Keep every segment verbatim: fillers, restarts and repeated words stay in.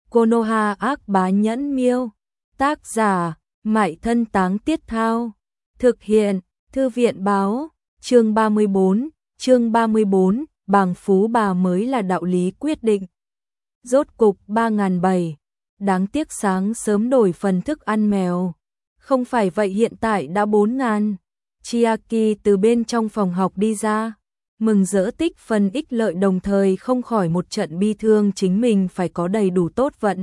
Konoha ác bá nhẫn miêu. Tác giả, Mại Thân Táng Tiết Thao. Thực hiện, Thư viện Báo. Chương ba mươi bốn, chương ba mươi bốn, bàng phú bà mới là đạo lý quyết định. Rốt cục ba nghìn bảy, đáng tiếc sáng sớm đổi phần thức ăn mèo. Không phải vậy hiện tại đã bốn nghìn. Chiaki từ bên trong phòng học đi ra, mừng rỡ tích phần ích lợi đồng thời không khỏi một trận bi thương chính mình phải có đầy đủ tốt vận.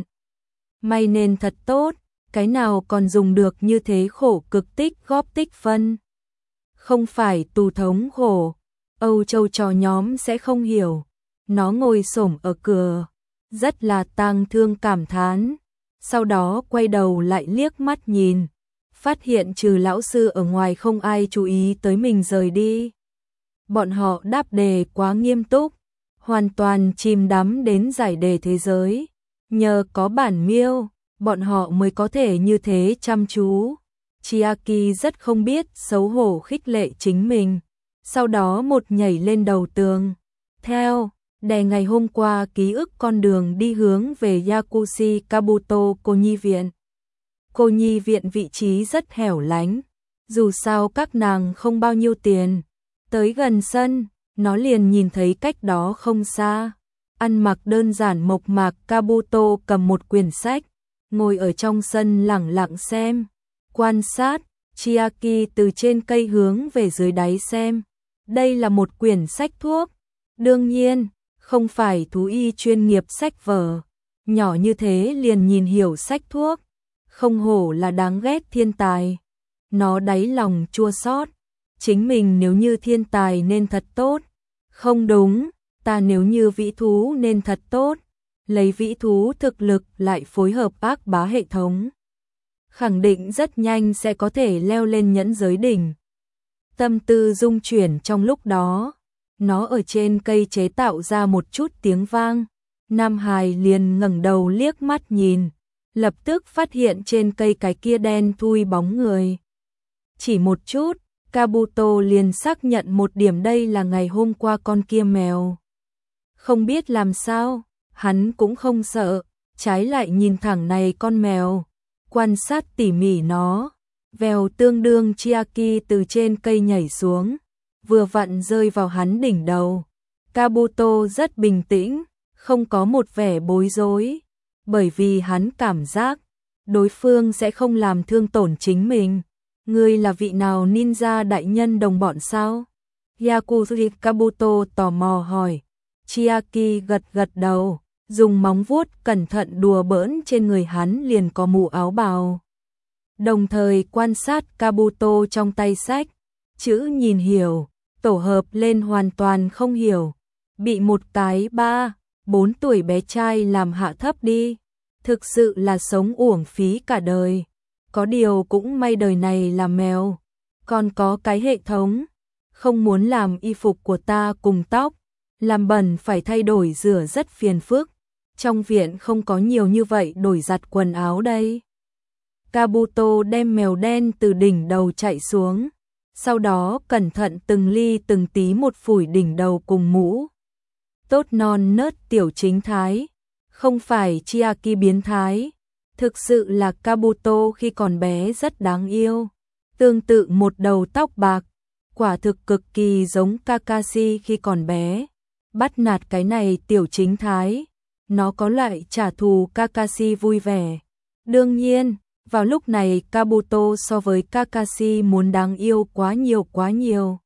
May nên thật tốt, cái nào còn dùng được như thế khổ cực tích góp tích phân. Không phải tù thống khổ, Âu Châu trò nhóm sẽ không hiểu. Nó ngồi xổm ở cửa, rất là tang thương cảm thán. Sau đó quay đầu lại liếc mắt nhìn, phát hiện trừ lão sư ở ngoài không ai chú ý tới mình rời đi. Bọn họ đáp đề quá nghiêm túc, hoàn toàn chìm đắm đến giải đề thế giới. Nhờ có bản miêu, bọn họ mới có thể như thế chăm chú. Chiaki rất không biết xấu hổ khích lệ chính mình, sau đó một nhảy lên đầu tường. Theo, đè ngày hôm qua ký ức con đường đi hướng về Yakushi Kabuto cô nhi viện. Cô nhi viện vị trí rất hẻo lánh, dù sao các nàng không bao nhiêu tiền. Tới gần sân, nó liền nhìn thấy cách đó không xa, ăn mặc đơn giản mộc mạc Kabuto cầm một quyển sách, ngồi ở trong sân lẳng lặng xem, quan sát. Chiaki từ trên cây hướng về dưới đáy xem. Đây là một quyển sách thuốc, đương nhiên, không phải thú y chuyên nghiệp sách vở. Nhỏ như thế liền nhìn hiểu sách thuốc, không hổ là đáng ghét thiên tài. Nó đáy lòng chua xót, chính mình nếu như thiên tài nên thật tốt. Không đúng, ta nếu như vĩ thú nên thật tốt. Lấy vĩ thú thực lực lại phối hợp ác bá hệ thống, khẳng định rất nhanh sẽ có thể leo lên nhẫn giới đỉnh. Tâm tư dung chuyển trong lúc đó, nó ở trên cây chế tạo ra một chút tiếng vang. Nam Hải liền ngẩng đầu liếc mắt nhìn, lập tức phát hiện trên cây cái kia đen thui bóng người. Chỉ một chút, Kabuto liền xác nhận một điểm, đây là ngày hôm qua con kia mèo. Không biết làm sao, hắn cũng không sợ, trái lại nhìn thẳng này con mèo, quan sát tỉ mỉ nó. Vèo tương đương Chiaki từ trên cây nhảy xuống, vừa vặn rơi vào hắn đỉnh đầu. Kabuto rất bình tĩnh, không có một vẻ bối rối, bởi vì hắn cảm giác đối phương sẽ không làm thương tổn chính mình. Ngươi là vị nào ninja đại nhân đồng bọn sao? Yakushi Kabuto tò mò hỏi. Chiaki gật gật đầu, dùng móng vuốt cẩn thận đùa bỡn trên người hắn liền có mũ áo bào. Đồng thời quan sát Kabuto trong tay sách, chữ nhìn hiểu, tổ hợp lên hoàn toàn không hiểu. Bị một cái ba, bốn tuổi bé trai làm hạ thấp đi, thực sự là sống uổng phí cả đời. Có điều cũng may đời này là mèo, còn có cái hệ thống. Không muốn làm y phục của ta cùng tóc, làm bẩn phải thay đổi rửa rất phiền phức. Trong viện không có nhiều như vậy đổi giặt quần áo đây. Kabuto đem mèo đen từ đỉnh đầu chạy xuống, sau đó cẩn thận từng ly từng tí một phủi đỉnh đầu cùng mũ. Tốt non nớt tiểu chính thái, không phải Chiaki biến thái. Thực sự là Kabuto khi còn bé rất đáng yêu, tương tự một đầu tóc bạc, quả thực cực kỳ giống Kakashi khi còn bé. Bắt nạt cái này tiểu chính thái, nó có loại trả thù Kakashi vui vẻ. Đương nhiên, vào lúc này Kabuto so với Kakashi muốn đáng yêu quá nhiều quá nhiều.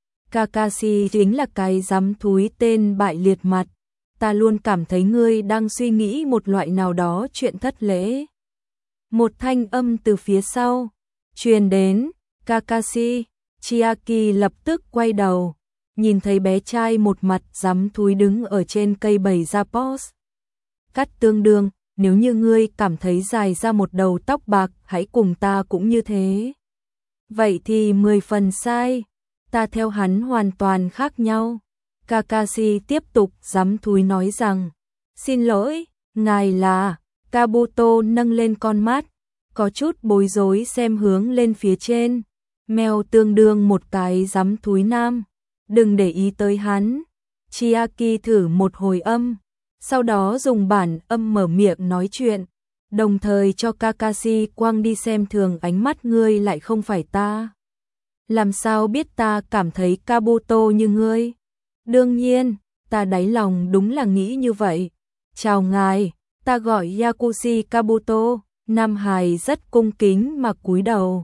Kakashi chính là cái dám thúi tên bại liệt mặt. Ta luôn cảm thấy ngươi đang suy nghĩ một loại nào đó chuyện thất lễ. Một thanh âm từ phía sau truyền đến. Kakashi. Chiaki lập tức quay đầu, nhìn thấy bé trai một mặt dám thúi đứng ở trên cây bày ra pose. Cắt tương đương, nếu như ngươi cảm thấy dài ra một đầu tóc bạc, hãy cùng ta cũng như thế. Vậy thì mười phần sai, ta theo hắn hoàn toàn khác nhau. Kakashi tiếp tục dám thúi nói rằng, xin lỗi, ngài là. Kabuto nâng lên con mắt, có chút bối rối xem hướng lên phía trên. Mèo tương đương một cái dám thúi nam, đừng để ý tới hắn. Chiaki thử một hồi âm, sau đó dùng bản âm mở miệng nói chuyện, đồng thời cho Kakashi quang đi xem thường ánh mắt ngươi lại không phải ta. Làm sao biết ta cảm thấy Kabuto như ngươi? Đương nhiên, ta đáy lòng đúng là nghĩ như vậy. Chào ngài, ta gọi Yakushi Kabuto. Nam hài rất cung kính mà cúi đầu.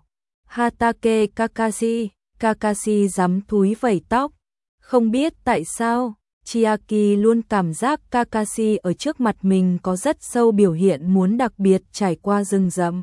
Hatake Kakashi, Kakashi giắm thúi vẩy tóc. Không biết tại sao, Chiaki luôn cảm giác Kakashi ở trước mặt mình có rất sâu biểu hiện muốn đặc biệt trải qua rừng rậm.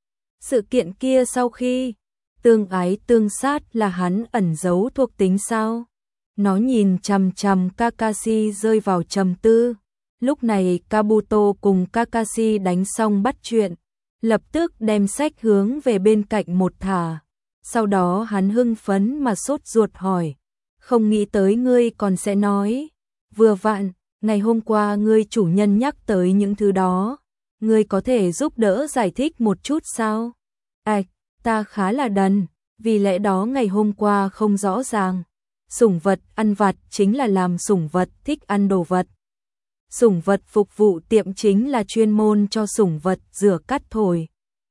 Sự kiện kia sau khi tương ái tương sát là hắn ẩn giấu thuộc tính sao? Nó nhìn chằm chằm Kakashi rơi vào trầm tư. Lúc này Kabuto cùng Kakashi đánh xong bắt chuyện, lập tức đem sách hướng về bên cạnh một thả. Sau đó hắn hưng phấn mà sốt ruột hỏi, không nghĩ tới ngươi còn sẽ nói. Vừa vặn, ngày hôm qua ngươi chủ nhân nhắc tới những thứ đó, ngươi có thể giúp đỡ giải thích một chút sao? Ảch, ta khá là đần, vì lẽ đó ngày hôm qua không rõ ràng. Sủng vật ăn vặt chính là làm sủng vật thích ăn đồ vật. Sủng vật phục vụ tiệm chính là chuyên môn cho sủng vật rửa cắt thổi,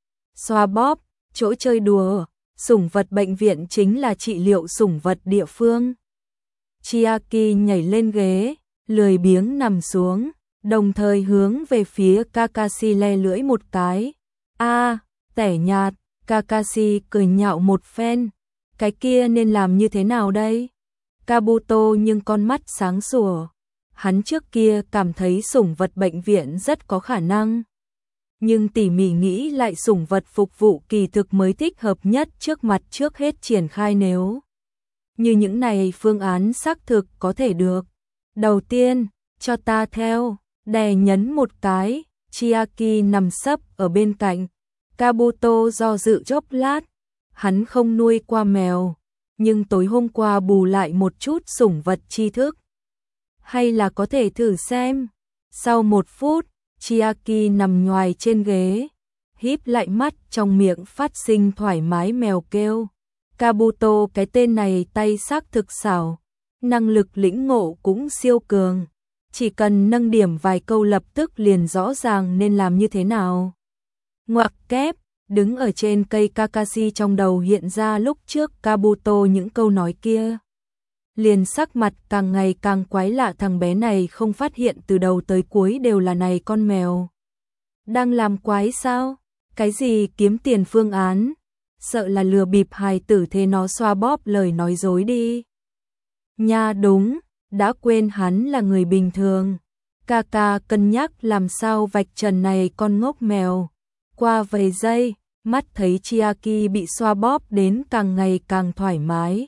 xoa bóp, chỗ chơi đùa. Sủng vật bệnh viện chính là trị liệu sủng vật địa phương. Chiaki nhảy lên ghế, lười biếng nằm xuống, đồng thời hướng về phía Kakashi le lưỡi một cái. A, à, tẻ nhạt, Kakashi cười nhạo một phen. Cái kia nên làm như thế nào đây? Kabuto nhưng con mắt sáng sủa. Hắn trước kia cảm thấy sủng vật bệnh viện rất có khả năng. Nhưng tỉ mỉ nghĩ lại sủng vật phục vụ kỳ thực mới thích hợp nhất trước mặt trước hết triển khai nếu như những này phương án xác thực có thể được. Đầu tiên, cho ta theo, đè nhấn một cái, Chiaki nằm sấp ở bên cạnh. Kabuto do dự chốc lát, hắn không nuôi qua mèo, nhưng tối hôm qua bù lại một chút sủng vật tri thức. Hay là có thể thử xem. Sau một phút, Chiaki nằm nhoài trên ghế, híp lại mắt, trong miệng phát sinh thoải mái mèo kêu. Kabuto cái tên này tay xác thực xảo, năng lực lĩnh ngộ cũng siêu cường, chỉ cần nâng điểm vài câu lập tức liền rõ ràng nên làm như thế nào. Ngoặc kép, đứng ở trên cây Kakashi trong đầu hiện ra lúc trước Kabuto những câu nói kia. Liền sắc mặt càng ngày càng quái lạ, thằng bé này không phát hiện từ đầu tới cuối đều là này con mèo. Đang làm quái sao? Cái gì kiếm tiền phương án? Sợ là lừa bịp hài tử thế nó xoa bóp lời nói dối đi. Nha đúng, đã quên hắn là người bình thường. Kaka cân nhắc làm sao vạch trần này con ngốc mèo. Qua vài giây, mắt thấy Chiaki bị xoa bóp đến càng ngày càng thoải mái.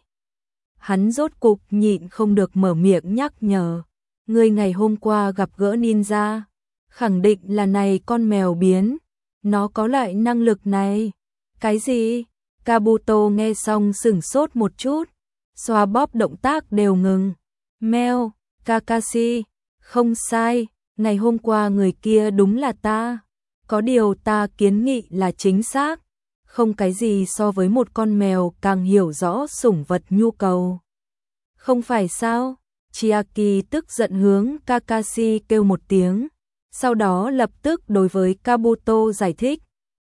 Hắn rốt cục nhịn không được mở miệng nhắc nhở. Ngươi ngày hôm qua gặp gỡ ninja, khẳng định là này con mèo biến. Nó có loại năng lực này. Cái gì? Kabuto nghe xong sửng sốt một chút. Xoa bóp động tác đều ngừng. Mèo, Kakashi, không sai. Ngày hôm qua người kia đúng là ta. Có điều ta kiến nghị là chính xác. Không cái gì so với một con mèo càng hiểu rõ sủng vật nhu cầu. Không phải sao? Chiaki tức giận hướng Kakashi kêu một tiếng. Sau đó lập tức đối với Kabuto giải thích.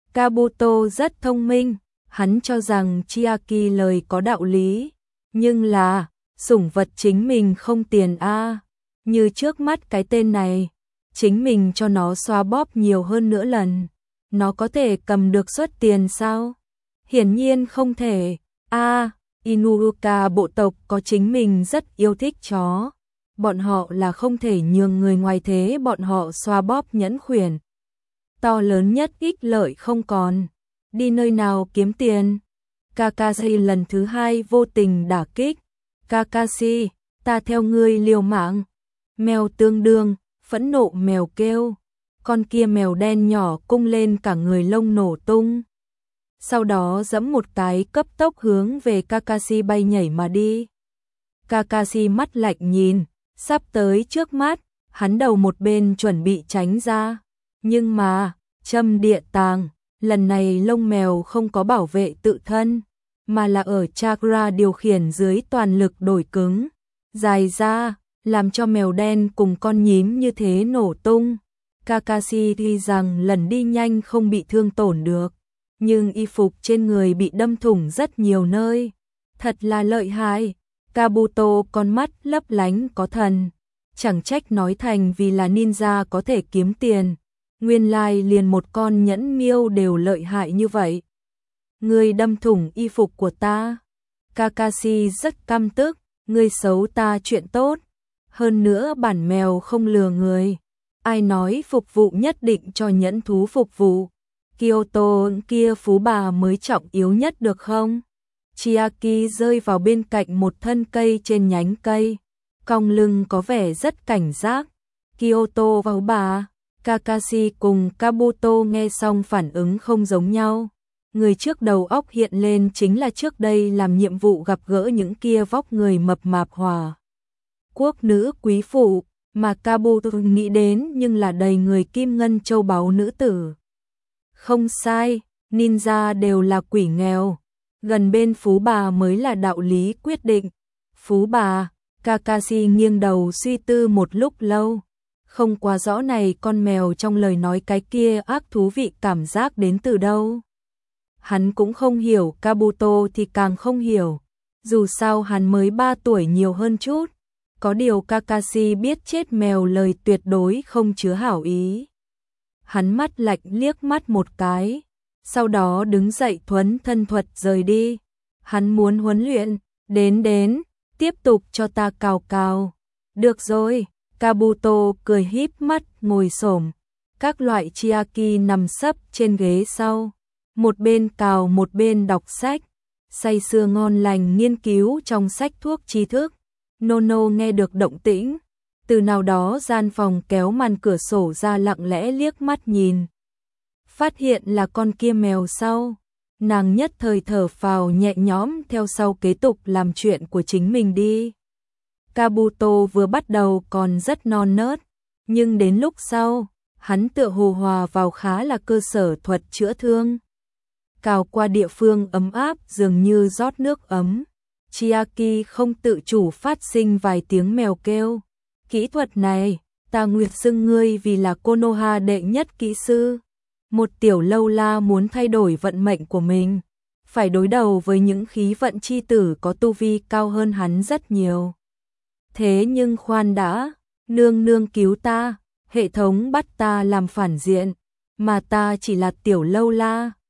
Kabuto rất thông minh. Hắn cho rằng Chiaki lời có đạo lý. Nhưng là, sủng vật chính mình không tiền a à. Như trước mắt cái tên này. Chính mình cho nó xoa bóp nhiều hơn nữa lần. Nó có thể cầm được suất tiền sao? Hiển nhiên không thể. A, à, Inuruka bộ tộc có chính mình rất yêu thích chó. Bọn họ là không thể nhường người ngoài thế bọn họ xoa bóp nhẫn khuyển. To lớn nhất ích lợi không còn. Đi nơi nào kiếm tiền? Kakashi lần thứ hai vô tình đả kích. Kakashi, ta theo ngươi liều mạng. Mèo tương đương, phẫn nộ mèo kêu. Con kia mèo đen nhỏ cung lên cả người lông nổ tung. Sau đó giẫm một cái cấp tốc hướng về Kakashi bay nhảy mà đi. Kakashi mắt lạnh nhìn, sắp tới trước mắt, hắn đầu một bên chuẩn bị tránh ra. Nhưng mà, châm địa tàng, lần này lông mèo không có bảo vệ tự thân, mà là ở chakra điều khiển dưới toàn lực đổi cứng. Dài ra, làm cho mèo đen cùng con nhím như thế nổ tung. Kakashi tuy rằng lần đi nhanh không bị thương tổn được, nhưng y phục trên người bị đâm thủng rất nhiều nơi. Thật là lợi hại. Kabuto con mắt lấp lánh có thần. Chẳng trách nói thành vì là ninja có thể kiếm tiền. Nguyên lai liền một con nhẫn miêu đều lợi hại như vậy. Ngươi đâm thủng y phục của ta. Kakashi rất căm tức. Ngươi xấu ta chuyện tốt. Hơn nữa bản mèo không lừa người. Ai nói phục vụ nhất định cho nhẫn thú phục vụ. Kyoto kia phú bà mới trọng yếu nhất được không? Chiaki rơi vào bên cạnh một thân cây trên nhánh cây. Cong lưng có vẻ rất cảnh giác. Kyoto vào bà. Kakashi cùng Kabuto nghe xong phản ứng không giống nhau. Người trước đầu óc hiện lên chính là trước đây làm nhiệm vụ gặp gỡ những kia vóc người mập mạp hòa quốc nữ quý phụ, mà Kabuto nghĩ đến nhưng là đầy người kim ngân châu báu nữ tử. Không sai, ninja đều là quỷ nghèo, gần bên phú bà mới là đạo lý quyết định. Phú bà, Kakashi nghiêng đầu suy tư một lúc lâu, không quá rõ này con mèo trong lời nói cái kia ác thú vị cảm giác đến từ đâu. Hắn cũng không hiểu, Kabuto thì càng không hiểu, dù sao hắn mới ba tuổi nhiều hơn chút. Có điều Kakashi biết chết mèo lời tuyệt đối không chứa hảo ý. Hắn mắt lạnh liếc mắt một cái, sau đó đứng dậy thuấn thân thuật rời đi. Hắn muốn huấn luyện, đến đến, tiếp tục cho ta cào cào. Được rồi, Kabuto cười híp mắt ngồi xổm, các loại Chiaki nằm sấp trên ghế sau, một bên cào một bên đọc sách, say sưa ngon lành nghiên cứu trong sách thuốc tri thức. Nono nghe được động tĩnh, từ nào đó gian phòng kéo màn cửa sổ ra lặng lẽ liếc mắt nhìn. Phát hiện là con kia mèo sau, nàng nhất thời thở phào nhẹ nhõm theo sau kế tục làm chuyện của chính mình đi. Kabuto vừa bắt đầu còn rất non nớt, nhưng đến lúc sau, hắn tựa hồ hòa vào khá là cơ sở thuật chữa thương. Cào qua địa phương ấm áp dường như rót nước ấm. Chiaki không tự chủ phát sinh vài tiếng mèo kêu. Kỹ thuật này, ta nguyệt xưng ngươi vì là Konoha đệ nhất kỹ sư. Một tiểu lâu la muốn thay đổi vận mệnh của mình, phải đối đầu với những khí vận chi tử có tu vi cao hơn hắn rất nhiều. Thế nhưng khoan đã, nương nương cứu ta, hệ thống bắt ta làm phản diện, mà ta chỉ là tiểu lâu la.